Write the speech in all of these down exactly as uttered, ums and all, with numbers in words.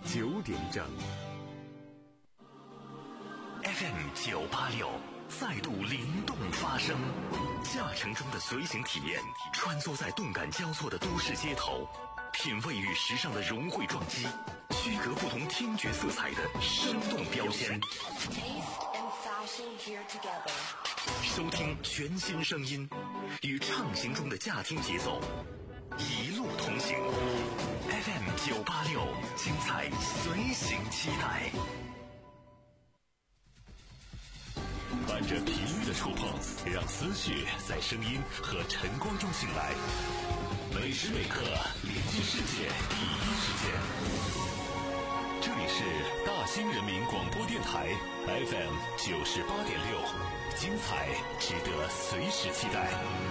九点整。 F M 九八六再度灵动发声，驾乘中的随行体验，穿梭在动感交错的都市街头，品味与时尚的融汇撞击，区隔不同听觉色彩的生动标签。收听全新声音，与畅行中的驾听节奏，一路同行。F M 九八六，精彩随行期待。伴着频率的触碰，让思绪在声音和晨光中醒来。每时每刻连接世界第一时间。这里是大兴人民广播电台 F M 九十八点六，精彩值得随时期待。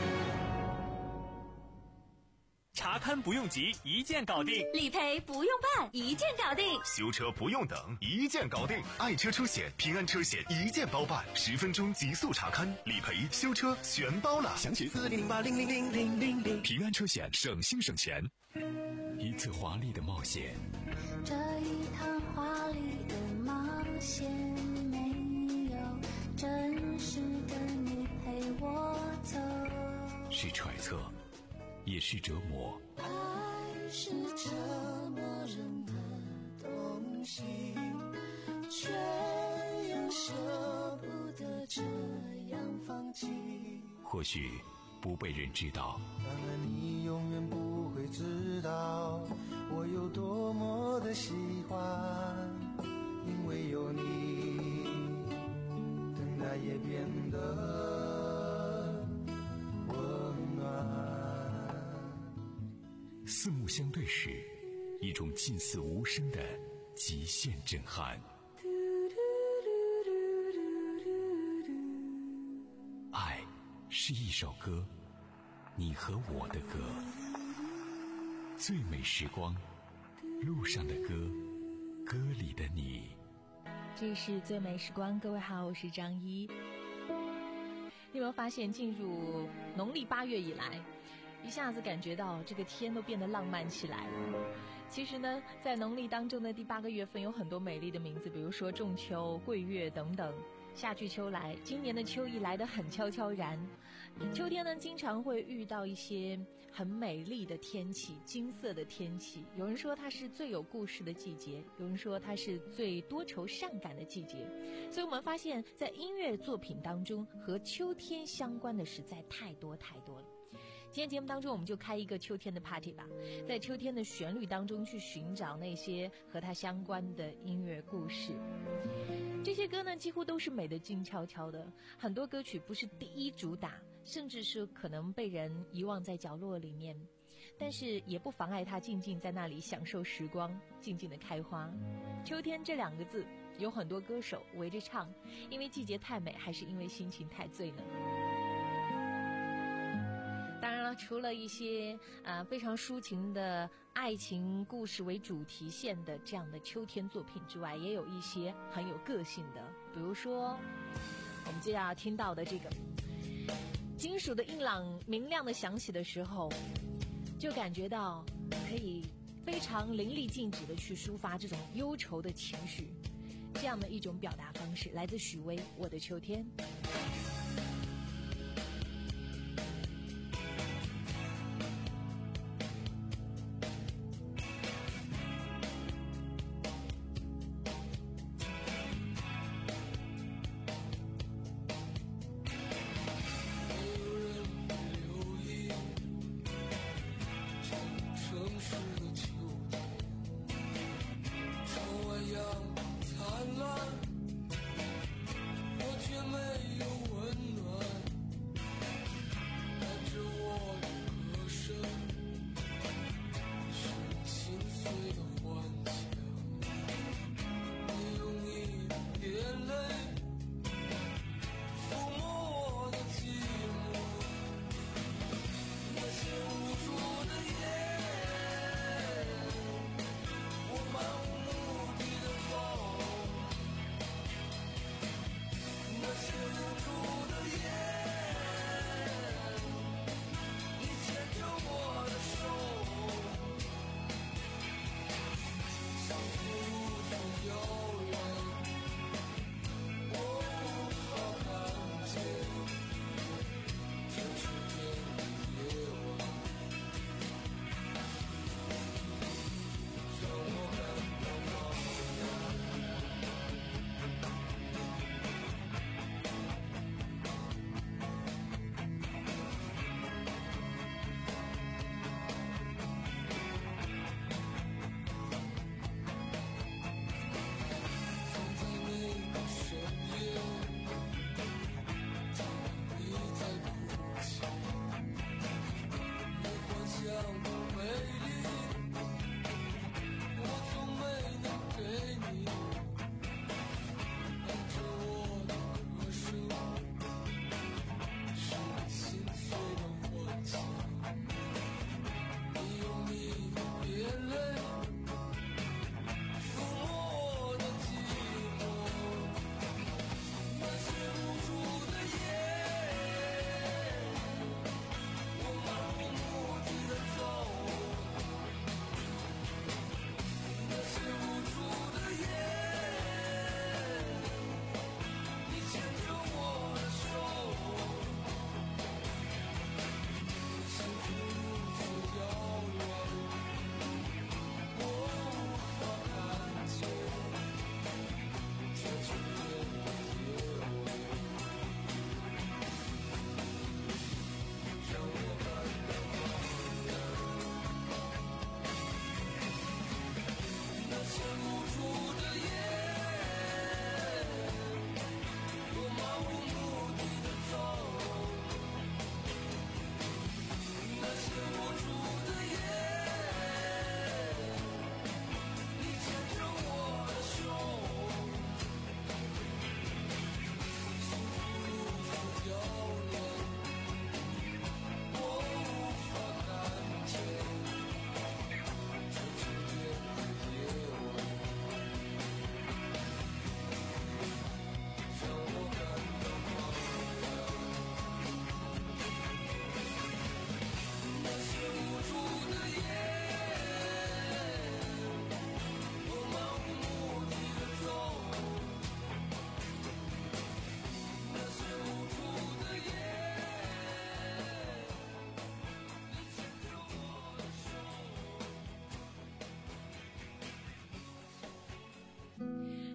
查看不用急，一键搞定； 理赔不用办，一键搞定； 修车不用等，一键搞定。爱车车险、平安车险一键包办，十分钟极速查看，理赔、修车全包了。详情四零零八零零零零零零。平安车险，省心省钱。一次华丽的冒险， 这一趟华丽的冒险，没有真实的你陪我走， 是揣测，也是折磨。 爱是折磨人的东西，却又舍不得这样放弃。 或许不被人知道， 当然你永远不会知道我有多么的喜欢，因为有你，等待也变得温暖。 四目相对时，一种近似无声的极限震撼。爱是一首歌，你和我的歌，最美时光，路上的歌，歌里的你。 这是最美时光，各位好，我是张一。你有没有发现，进入农历八月以来，一下子感觉到这个天都变得浪漫起来了。其实呢，在农历当中的第八个月份有很多美丽的名字，比如说仲秋、桂月等等。夏去秋来，今年的秋意来得很悄悄然。秋天呢，经常会遇到一些很美丽的天气，金色的天气。有人说它是最有故事的季节，有人说它是最多愁善感的季节。所以我们发现，在音乐作品当中，和秋天相关的实在太多太多了。今天节目当中，我们就开一个秋天的 party 吧，在秋天的旋律当中去寻找那些和它相关的音乐故事。这些歌呢，几乎都是美得静悄悄的，很多歌曲不是第一主打，甚至是可能被人遗忘在角落里面，但是也不妨碍它静静在那里享受时光，静静的开花。秋天这两个字，有很多歌手围着唱，因为季节太美，还是因为心情太醉呢？当然了，除了一些呃非常抒情的爱情故事为主题线的这样的秋天作品之外，也有一些很有个性的，比如说我们接下来听到的这个金属的音朗明亮的响起的时候，就感觉到可以非常淋漓尽致的去抒发这种忧愁的情绪，这样的一种表达方式来自许巍《我的秋天》。 灿烂，我却没有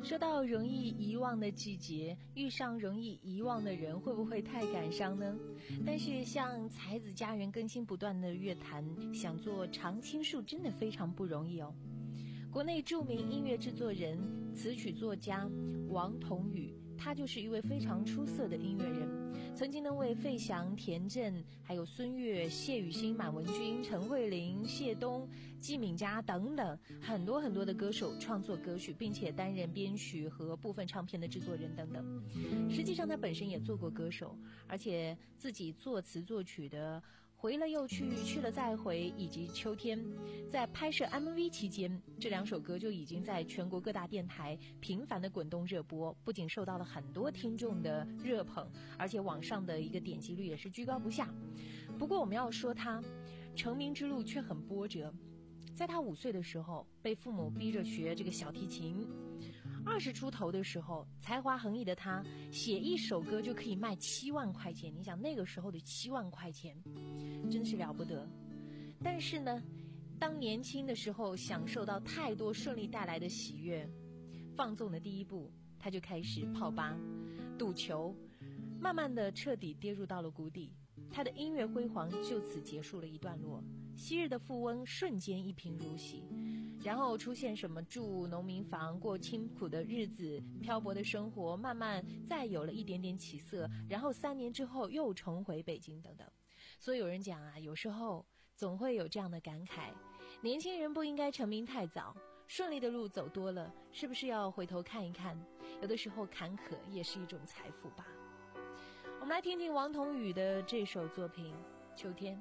说到容易遗忘的季节，遇上容易遗忘的人，会不会太感伤呢？但是像才子佳人更新不断的乐坛，想做常青树真的非常不容易哦。国内著名音乐制作人、词曲作家王彤宇，他就是一位非常出色的音乐人，曾经呢为费翔、田震、还有孙悦、谢雨欣、满文军、陈慧琳、谢东、季敏佳等等很多很多的歌手创作歌曲，并且担任编曲和部分唱片的制作人等等。实际上他本身也做过歌手，而且自己作词作曲的回了又去，去了再回，以及秋天，在拍摄 M V 期间，这两首歌就已经在全国各大电台频繁的滚动热播，不仅受到了很多听众的热捧，而且网上的一个点击率也是居高不下。不过我们要说他成名之路却很波折，在他五岁的时候被父母逼着学这个小提琴，二十出头的时候，才华横溢的他写一首歌就可以卖七万块钱。你想那个时候的七万块钱真是了不得。但是呢，当年轻的时候享受到太多顺利带来的喜悦，放纵的第一步他就开始泡吧、赌球，慢慢的彻底跌入到了谷底。他的音乐辉煌就此结束了一段落，昔日的富翁瞬间一贫如洗，然后出现什么住农民房、过清苦的日子、漂泊的生活，慢慢再有了一点点起色，然后三年之后又重回北京等等。所以有人讲啊，有时候总会有这样的感慨，年轻人不应该成名太早，顺利的路走多了，是不是要回头看一看，有的时候坎坷也是一种财富吧。我们来听听王彤宇的这首作品《秋天》。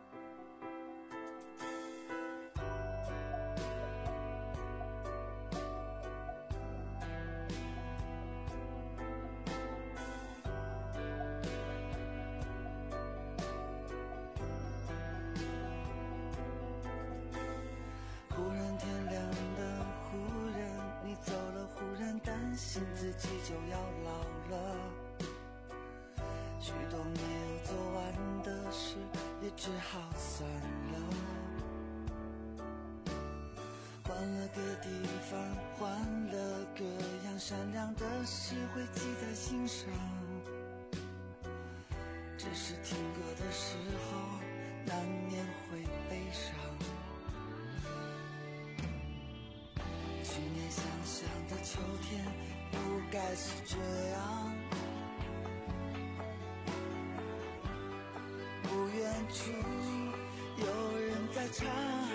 忽然天亮了，忽然你走了，忽然担心自己就要老了，许多没有做完的事也只好算了，换了个地方，换了个样，善良的事会记在心上，只是听歌的时候难免会悲伤，去年想象的秋天不该是这样，不远处有人在唱，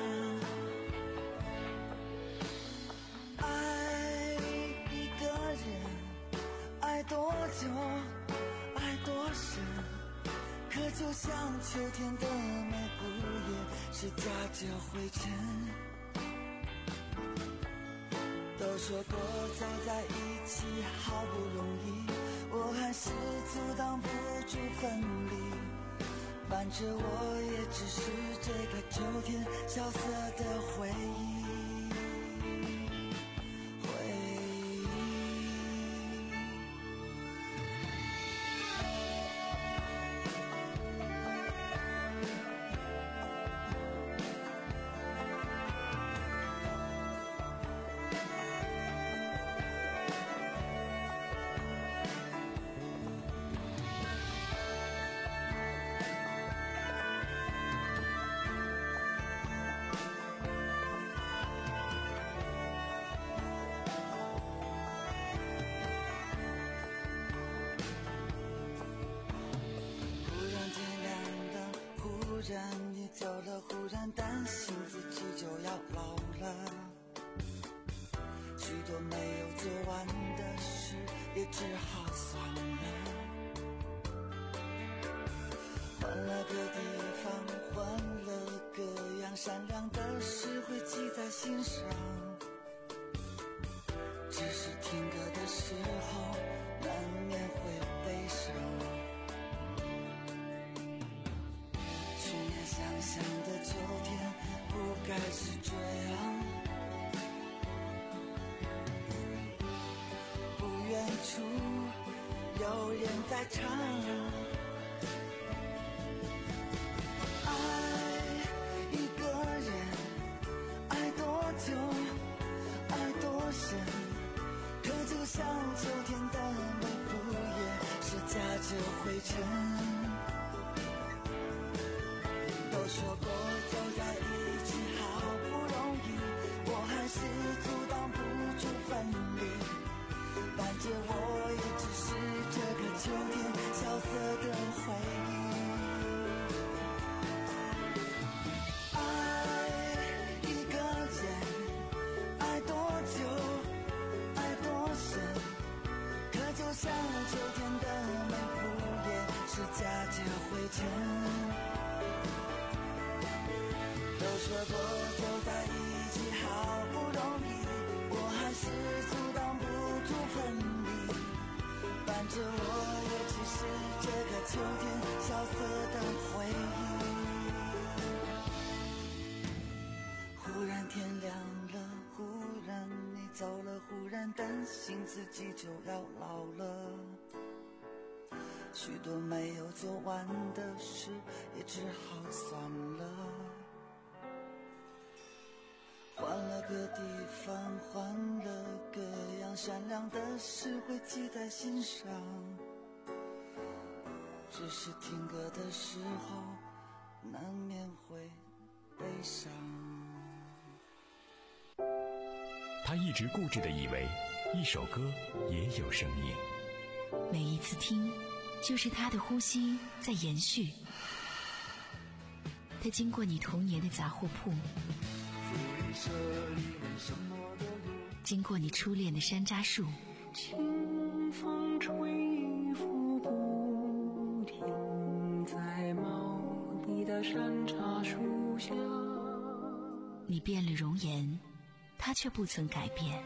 爱一个人，爱多久，爱多深，可就像秋天的玫瑰叶，是夹着灰尘，都说过走在一起好不容易，我还是阻挡不住分离，反正我也只是这个秋天萧瑟的回忆，回忆。忽然你走了，忽然担心自己就要老了，许多没有做完的事也只好算了，换了个地方，换了个样，善良的事会记在心上，只是听歌的时候难免会悲伤，想象的秋天不该是这样，不远处有人在唱，爱一个人，爱多久，爱多深，可着灰尘。都说过走在一起好不容易，我还是阻挡不住分离。伴着我也只是这个秋天萧瑟的回忆。像秋天的每幅也是夹着灰尘。都说过走在一起好不容易，我还是阻挡不住分离。伴着我也只是这个秋天萧瑟的回忆。忽然天亮了，忽然你走了，忽然担心自己就要老了。许多没有做完的事也只好算了。换了个地方，换了个样，善良的事会记在心上。只是听歌的时候难免会悲伤。 他一直固执地以为一首歌也有生命， 每一次听就是他的呼吸在延续。他经过你童年的杂货铺，经过你初恋的山楂树， 清风吹拂不停，在茂密的山楂树下。 你变了容颜，他却不曾改变。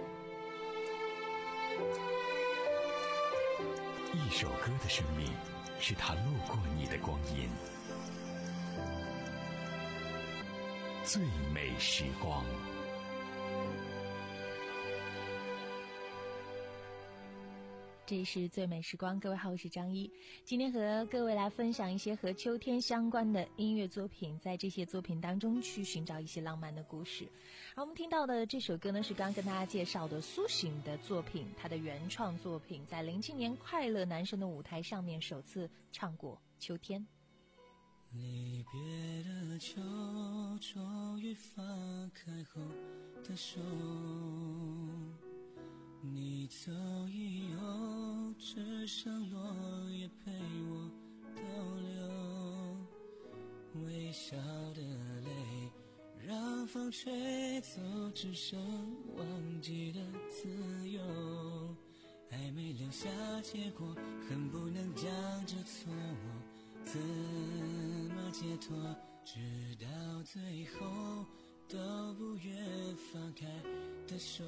一首歌的生命是他路过你的光阴。最美时光。 这里是最美时光，各位好，我是张一。今天和各位来分享一些和秋天相关的音乐作品，在这些作品当中去寻找一些浪漫的故事。而我们听到的这首歌呢，是刚刚跟大家介绍的苏醒的作品，他的原创作品，在零七年快乐男声的舞台上面首次唱过《秋天》。 离别的秋，终于放开后的手，你走以后，只剩落叶陪我逗留，微笑的泪让风吹走，只剩忘记的自由，还没留下结果，恨不能将这错怎么解脱，直到最后都不愿放开的手。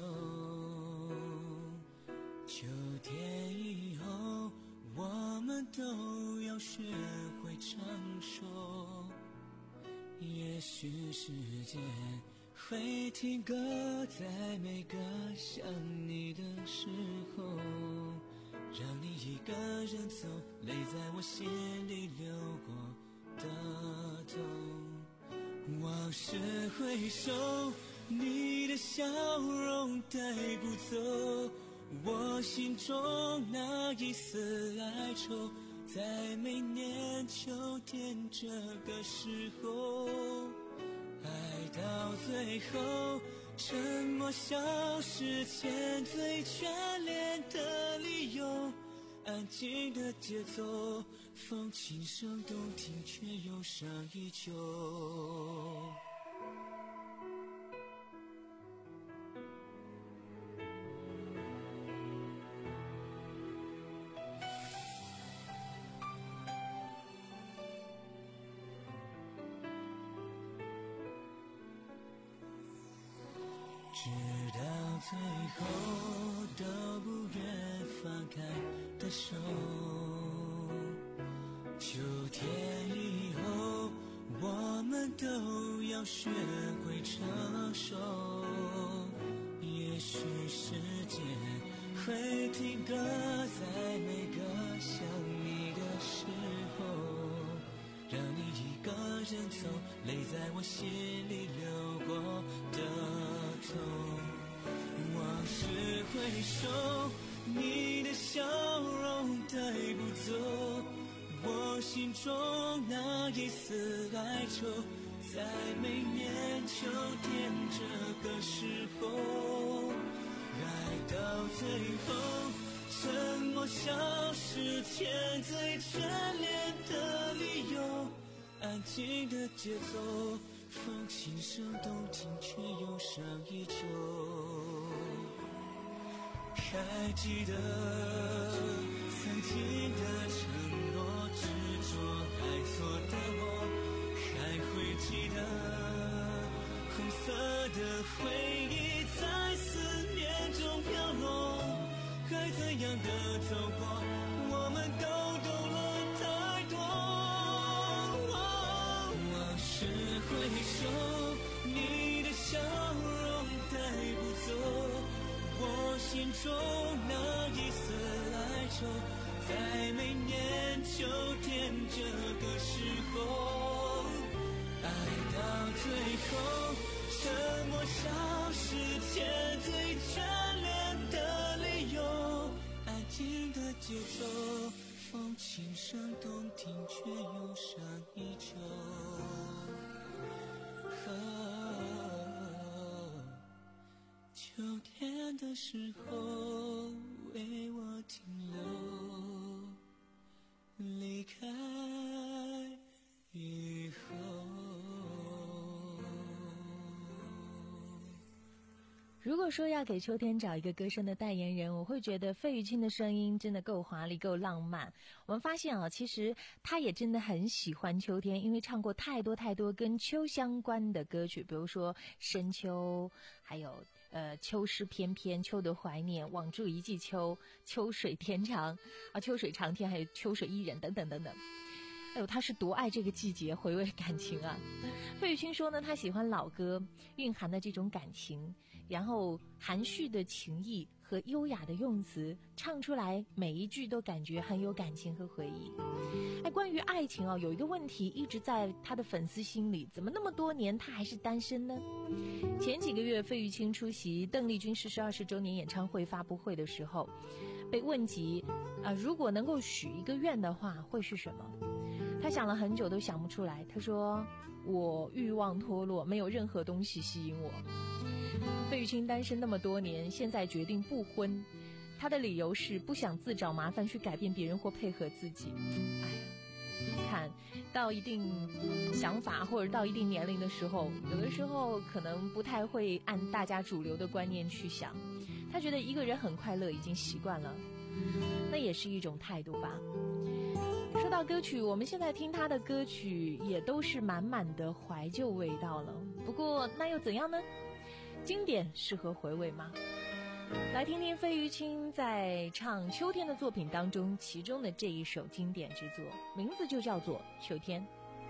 秋天以后，我们都要学会成熟，也许时间会停格在每个想你的时候，让你一个人走，泪在我心里流过的痛。往事回首，你的笑容带不走我心中那一丝哀愁，在每年秋天这个时候，爱到最后，沉默消失前最眷恋的理由，安静的节奏，风轻声动听，却忧伤依旧。直到最后都不愿放开的手，秋天以后我们都要学会成熟，也许时间会停格在每个想你的时候，让你一个人走，泪在我心里流过的痛。往事回首， 你的笑容带不走我心中那一丝哀愁，在每年秋天这个时候，爱到最后，沉默像是天最眷恋的理由，安静的节奏，风轻声动听却忧伤依旧。还记得曾经的承诺，执着爱错的我，还会记得红色的回忆在思念中飘落，该怎样的走过，我们都懂了太多。往事回首，你的笑容带不走我心中那一丝哀愁，在每年秋天这个时候，爱到最后，沉默像是天最眷恋的理由，安静的节奏，风轻声动听却忧伤依旧。秋天的时候为我停留，离开以后。 如果说要给秋天找一个歌声的代言人，我会觉得费玉清的声音真的够华丽够浪漫。我们发现啊，其实他也真的很喜欢秋天，因为唱过太多太多跟秋相关的歌曲，比如说深秋，还有呃秋诗翩翩，秋的怀念，望住一季秋，秋水天长啊，秋水长天，还有秋水伊人等等等等。哎呦，他是多爱这个季节，回味感情啊！费玉清说呢，他喜欢老歌蕴含的这种感情，然后含蓄的情意和优雅的用词，唱出来每一句都感觉很有感情和回忆。哎，关于爱情啊，有一个问题一直在他的粉丝心里，怎么那么多年他还是单身呢？前几个月，费玉清出席邓丽君逝世二十周年演唱会发布会的时候，被问及啊、呃，如果能够许一个愿的话，会是什么？他想了很久都想不出来。他说：“我欲望脱落，没有任何东西吸引我。”费玉清单身那么多年，现在决定不婚，他的理由是不想自找麻烦去改变别人或配合自己。哎呀，看到一定想法或者到一定年龄的时候，有的时候可能不太会按大家主流的观念去想。他觉得一个人很快乐已经习惯了，那也是一种态度吧。说到歌曲，我们现在听他的歌曲也都是满满的怀旧味道了。不过那又怎样呢？经典适合回味吗？来听听费玉清在唱秋天的作品当中，其中的这一首经典之作，名字就叫做《秋天》。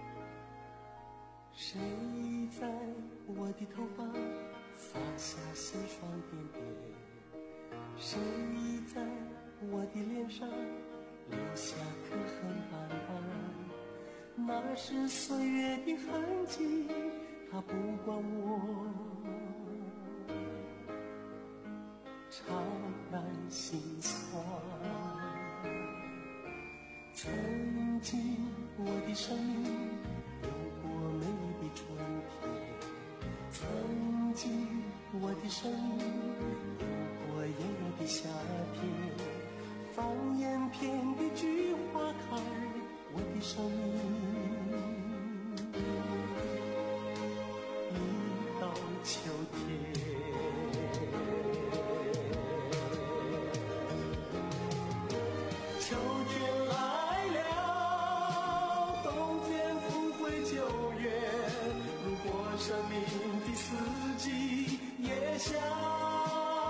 谁在我的头发洒下些霜点点？谁在我的脸上留下刻痕斑斑？那是岁月的痕迹，它不管我怅然心酸。曾经我的生命有过美的春天，曾经我的生命有过炎热的夏天。放眼遍地菊花开，我的生命一到秋天。秋天来了，冬天不会久远。如果生命的四季也像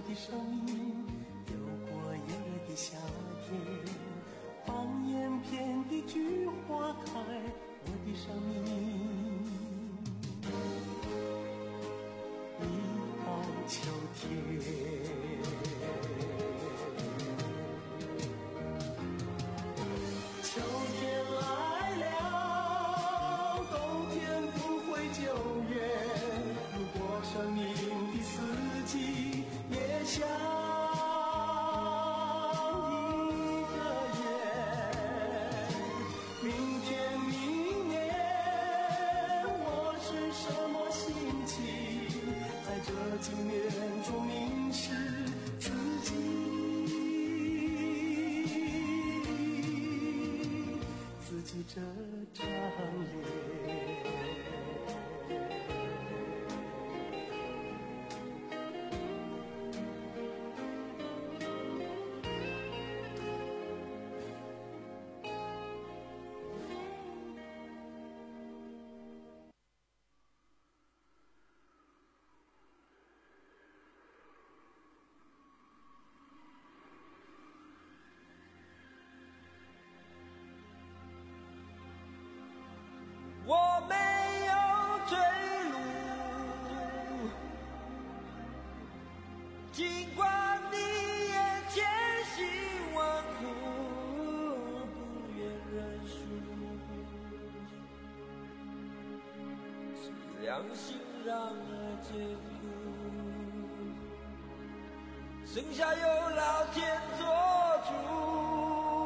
的生命，有过炎热的夏天，放眼遍地菊花开，我的生命一到秋天。秋天来了，冬天不会久远，如果生命的四季也像一个圆，明天明年我是什么心情，在这几年中凝视自己，自己这张脸。 我没有退路，尽管你也千辛万苦，不愿认输，是良心让儿艰苦，剩下由老天做主。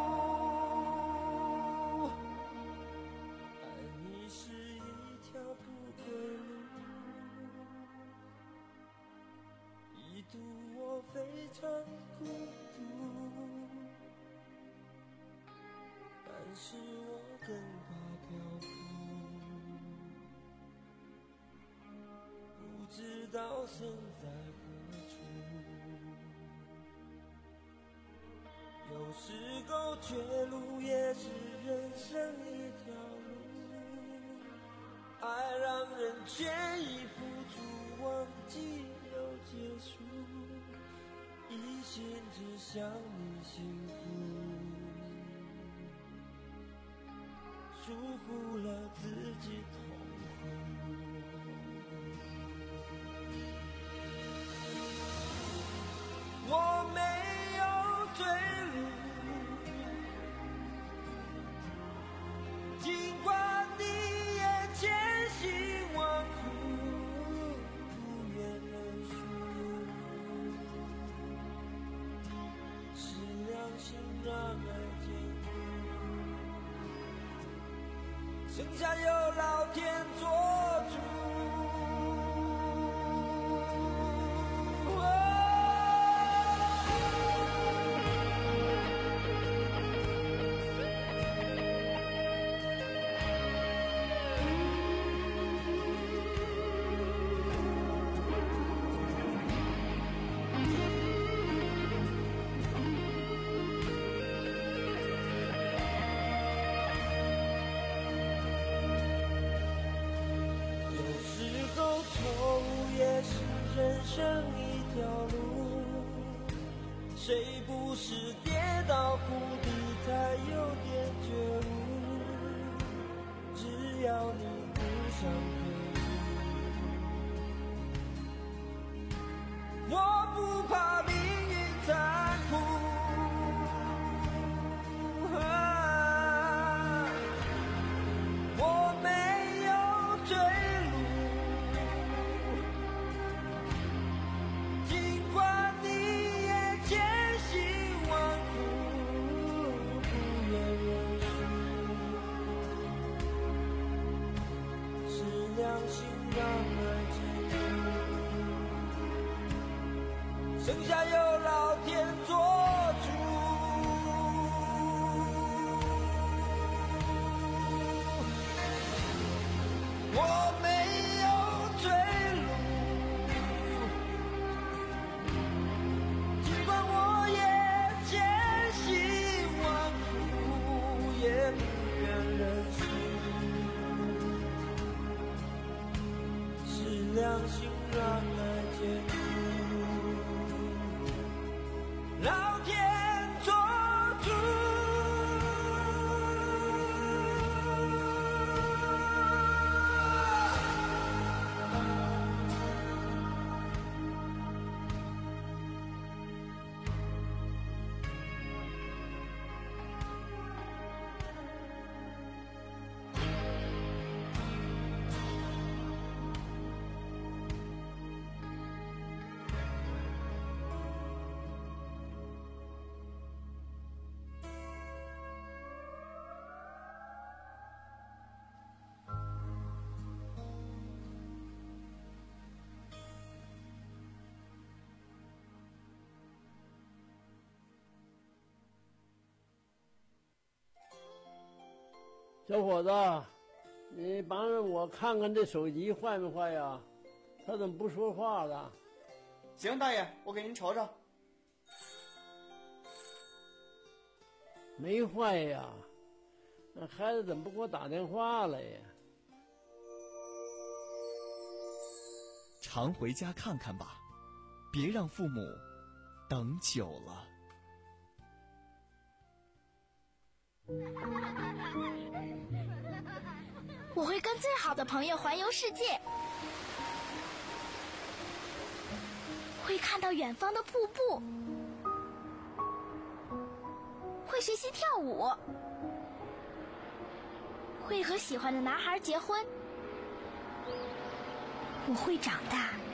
一度我非常孤独，但是我更怕漂浮，不知道身在何处，有时候绝路也是人生一条路，爱让人缺一付出，忘记又结束，一心只想你幸福，疏忽了自己痛苦。我没有退路，尽管你也千辛万苦，不愿认输，是良心让爱艰苦，剩下由老天做主。人生一条路，谁不是跌到谷底才有点觉悟？只要你不想退路，我不怕命运残酷，啊，我没有退路。 小伙子，你帮我看看这手机坏没坏呀？他怎么不说话了？ 行，大爷，我给您瞅瞅。 没坏呀，那孩子怎么不给我打电话了呀？ 常回家看看吧，别让父母等久了。 我会跟最好的朋友环游世界，会看到远方的瀑布，会学习跳舞，会和喜欢的男孩结婚。我会长大，